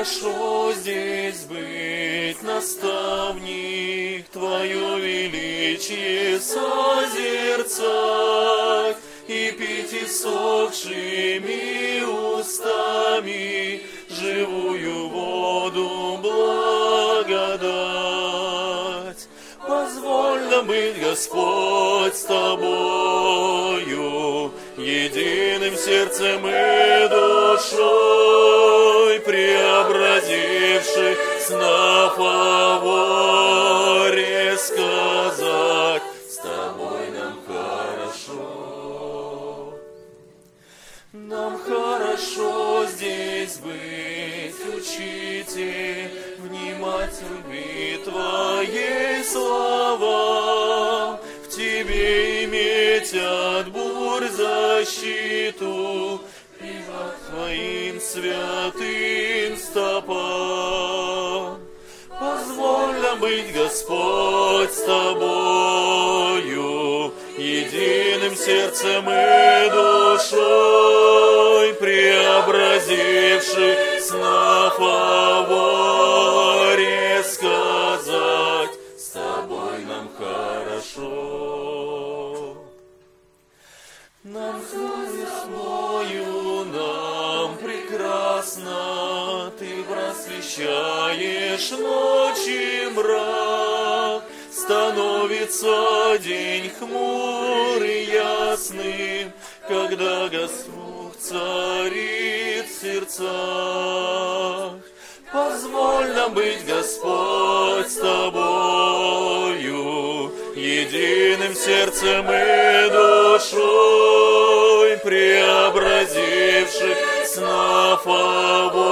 хорошо здесь быть, наставник, Твое величие созерцать и пить иссохшими устами живую воду благодать. Позволь нам быть, Господь, с Тобою, единым сердцем и душой, преобразивши сна фаворе сказать, с Тобой нам хорошо. Нам хорошо здесь быть, Учитель, внимать любви Твоей словам, в Тебе иметь от бурь защиту, и по Твоим святым стопам. Позволь нам быть, Господь, с Тобою, единым сердцем и душой, преобразивши сна фаворе сказать, с Тобой нам хорошо. Нам весною, нам прекрасно, Ты просвещаешь ночи мрак, становится день хмурый ясным, когда Господь царит в сердцах. Позволь нам быть, Господь, с Тобою, единым сердцем и душой, преобразивши сна фаворе